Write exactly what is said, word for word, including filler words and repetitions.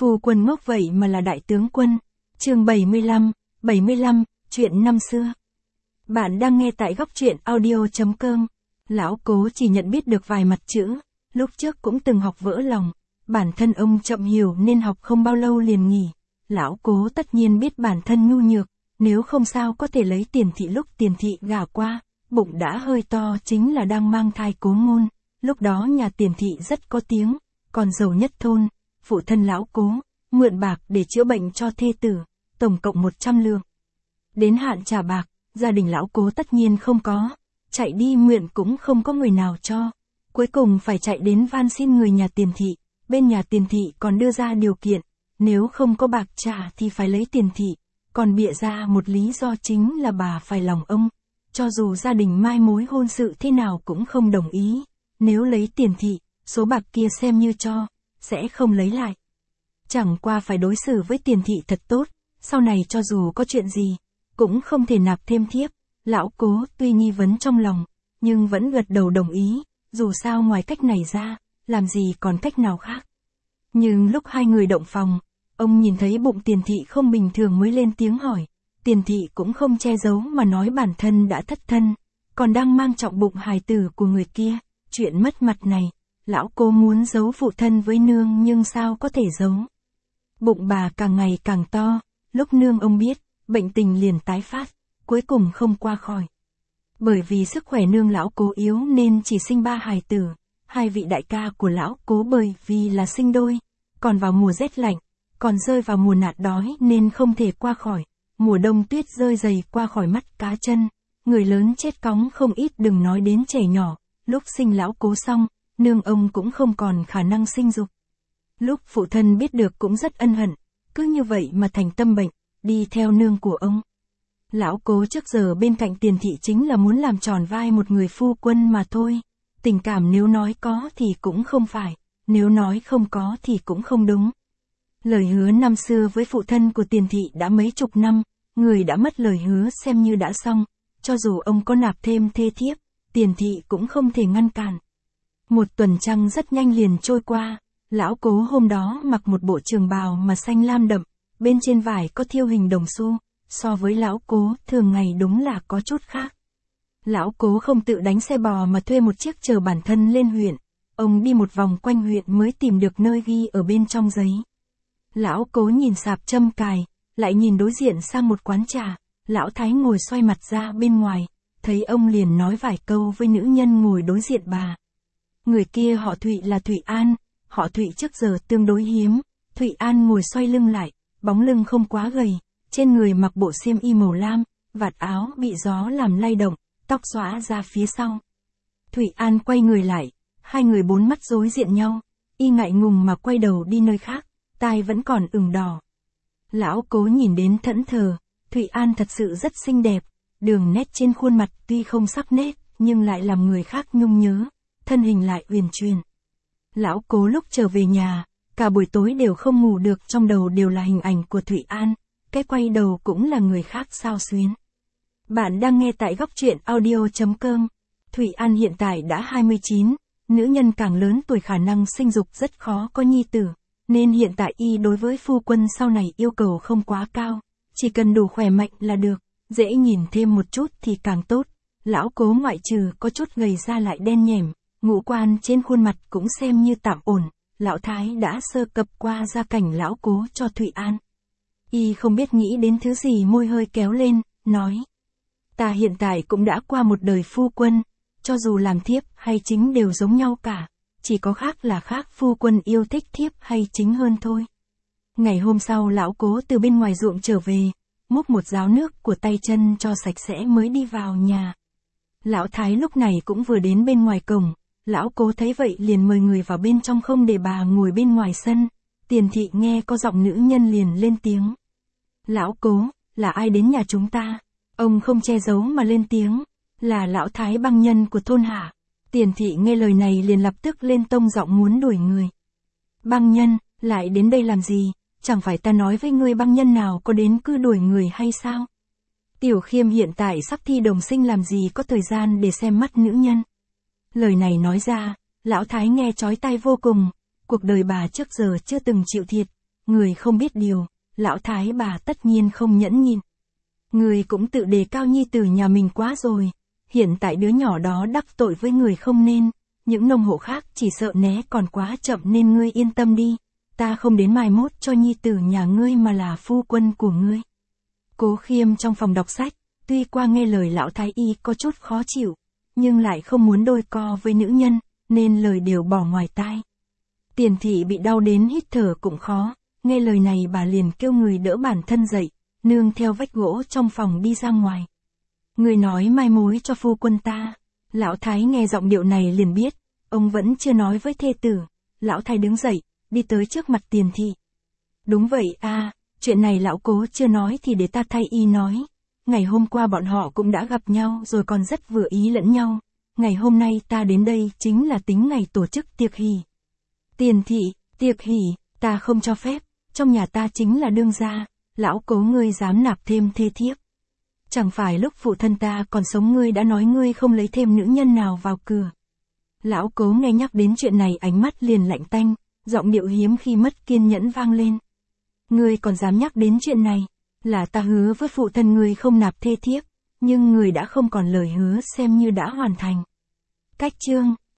Phu quân ngốc vậy mà là đại tướng quân. Chương bảy mươi lăm, bảy mươi lăm, chuyện năm xưa. Bạn đang nghe tại góc truyện audio chấm com. Lão Cố chỉ nhận biết được vài mặt chữ, lúc trước cũng từng học vỡ lòng. Bản thân ông chậm hiểu nên học không bao lâu liền nghỉ. Lão Cố tất nhiên biết bản thân nhu nhược, nếu không sao có thể lấy Tiền Thị lúc Tiền Thị gả qua, bụng đã hơi to chính là đang mang thai Cố Ngôn. Lúc đó nhà Tiền Thị rất có tiếng, còn giàu nhất thôn. Phụ thân Lão Cố mượn bạc để chữa bệnh cho thê tử, tổng cộng một trăm lượng. Đến hạn trả bạc, gia đình Lão Cố tất nhiên không có, chạy đi mượn cũng không có người nào cho. Cuối cùng phải chạy đến van xin người nhà Tiền Thị, bên nhà Tiền Thị còn đưa ra điều kiện, nếu không có bạc trả thì phải lấy Tiền Thị, còn bịa ra một lý do chính là bà phải lòng ông. Cho dù gia đình mai mối hôn sự thế nào cũng không đồng ý, nếu lấy Tiền Thị, số bạc kia xem như cho, sẽ không lấy lại. Chẳng qua phải đối xử với Tiền Thị thật tốt, sau này cho dù có chuyện gì, cũng không thể nạp thêm thiếp. Lão Cố tuy nghi vấn trong lòng, nhưng vẫn gật đầu đồng ý, dù sao ngoài cách này ra, làm gì còn cách nào khác. Nhưng lúc hai người động phòng, ông nhìn thấy bụng Tiền Thị không bình thường mới lên tiếng hỏi. Tiền Thị cũng không che giấu mà nói bản thân đã thất thân, còn đang mang trọng bụng hài tử của người kia. Chuyện mất mặt này, Lão Cố muốn giấu phụ thân với nương nhưng sao có thể giấu. Bụng bà càng ngày càng to, lúc nương ông biết, bệnh tình liền tái phát, cuối cùng không qua khỏi. Bởi vì sức khỏe nương Lão Cố yếu nên chỉ sinh ba hài tử, hai vị đại ca của Lão Cố bởi vì là sinh đôi, còn vào mùa rét lạnh, còn rơi vào mùa nạn đói nên không thể qua khỏi. Mùa đông tuyết rơi dày qua khỏi mắt cá chân, người lớn chết cóng không ít đừng nói đến trẻ nhỏ. Lúc sinh Lão Cố xong, nương ông cũng không còn khả năng sinh dục. Lúc phụ thân biết được cũng rất ân hận, cứ như vậy mà thành tâm bệnh, đi theo nương của ông. Lão Cố trước giờ bên cạnh Tiền Thị chính là muốn làm tròn vai một người phu quân mà thôi. Tình cảm nếu nói có thì cũng không phải, nếu nói không có thì cũng không đúng. Lời hứa năm xưa với phụ thân của Tiền Thị đã mấy chục năm, người đã mất lời hứa xem như đã xong, cho dù ông có nạp thêm thê thiếp, Tiền Thị cũng không thể ngăn cản. Một tuần trăng rất nhanh liền trôi qua, Lão Cố hôm đó mặc một bộ trường bào mà xanh lam đậm, bên trên vải có thiêu hình đồng xu, so với Lão Cố thường ngày đúng là có chút khác. Lão Cố không tự đánh xe bò mà thuê một chiếc chờ bản thân lên huyện, ông đi một vòng quanh huyện mới tìm được nơi ghi ở bên trong giấy. Lão Cố nhìn sạp châm cài, lại nhìn đối diện sang một quán trà, Lão Thái ngồi xoay mặt ra bên ngoài, thấy ông liền nói vài câu với nữ nhân ngồi đối diện bà. Người kia họ Thụy là Thụy An, họ Thụy trước giờ tương đối hiếm. Thụy An ngồi xoay lưng lại, bóng lưng không quá gầy, trên người mặc bộ xiêm y màu lam, vạt áo bị gió làm lay động, tóc xõa ra phía sau. Thụy An quay người lại, hai người bốn mắt đối diện nhau, y ngại ngùng mà quay đầu đi nơi khác, tai vẫn còn ửng đỏ. Lão Cố nhìn đến thẫn thờ, Thụy An thật sự rất xinh đẹp, đường nét trên khuôn mặt tuy không sắc nét, nhưng lại làm người khác nhung nhớ, thân hình lại uyển chuyển. Lão Cố lúc trở về nhà, cả buổi tối đều không ngủ được, trong đầu đều là hình ảnh của Thụy An, cái quay đầu cũng là người khác xao xuyến. Bạn đang nghe tại góc truyện audio chấm com. Thụy An hiện tại đã hai mươi chín, nữ nhân càng lớn tuổi khả năng sinh dục rất khó có nhi tử, nên hiện tại y đối với phu quân sau này yêu cầu không quá cao, chỉ cần đủ khỏe mạnh là được, dễ nhìn thêm một chút thì càng tốt. Lão Cố ngoại trừ có chút gầy ra lại đen nhẻm, ngũ quan trên khuôn mặt cũng xem như tạm ổn. Lão Thái đã sơ cập qua gia cảnh Lão Cố cho Thụy An. Y không biết nghĩ đến thứ gì môi hơi kéo lên, nói. Ta hiện tại cũng đã qua một đời phu quân, cho dù làm thiếp hay chính đều giống nhau cả, chỉ có khác là khác phu quân yêu thích thiếp hay chính hơn thôi. Ngày hôm sau Lão Cố từ bên ngoài ruộng trở về, múc một gáo nước của tay chân cho sạch sẽ mới đi vào nhà. Lão Thái lúc này cũng vừa đến bên ngoài cổng, Lão Cố thấy vậy liền mời người vào bên trong không để bà ngồi bên ngoài sân. Tiền Thị nghe có giọng nữ nhân liền lên tiếng. Lão Cố, là ai đến nhà chúng ta? Ông không che giấu mà lên tiếng, là Lão Thái băng nhân của thôn hả? Tiền Thị nghe lời này liền lập tức lên tông giọng muốn đuổi người. Băng nhân, lại đến đây làm gì? Chẳng phải ta nói với ngươi băng nhân nào có đến cứ đuổi người hay sao? Tiểu Khiêm hiện tại sắp thi đồng sinh làm gì có thời gian để xem mắt nữ nhân. Lời này nói ra, Lão Thái nghe chói tai vô cùng, cuộc đời bà trước giờ chưa từng chịu thiệt, người không biết điều, lão thái bà tất nhiên không nhẫn nhịn. Người cũng tự đề cao nhi tử nhà mình quá rồi, hiện tại đứa nhỏ đó đắc tội với người không nên, những nông hộ khác chỉ sợ né còn quá chậm nên ngươi yên tâm đi, ta không đến mai mốt cho nhi tử nhà ngươi mà là phu quân của ngươi. Cố Khiêm trong phòng đọc sách, tuy qua nghe lời lão thái y có chút khó chịu, nhưng lại không muốn đôi co với nữ nhân, nên lời đều bỏ ngoài tai. Tiền thị bị đau đến hít thở cũng khó, nghe lời này bà liền kêu người đỡ bản thân dậy, nương theo vách gỗ trong phòng đi ra ngoài. Người nói mai mối cho phu quân ta. Lão thái nghe giọng điệu này liền biết, ông vẫn chưa nói với thê tử. Lão thái đứng dậy, đi tới trước mặt Tiền thị. Đúng vậy a, chuyện này lão cố chưa nói thì để ta thay y nói. Ngày hôm qua bọn họ cũng đã gặp nhau rồi còn rất vừa ý lẫn nhau. Ngày hôm nay ta đến đây chính là tính ngày tổ chức tiệc hỷ. Tiền thị, tiệc hỷ, ta không cho phép, trong nhà ta chính là đương gia, lão cố ngươi dám nạp thêm thê thiếp. Chẳng phải lúc phụ thân ta còn sống ngươi đã nói ngươi không lấy thêm nữ nhân nào vào cửa. Lão cố nghe nhắc đến chuyện này ánh mắt liền lạnh tanh, giọng điệu hiếm khi mất kiên nhẫn vang lên. Ngươi còn dám nhắc đến chuyện này, là ta hứa với phụ thân ngươi không nạp thê thiếp, nhưng ngươi đã không còn lời hứa xem như đã hoàn thành. Cách chương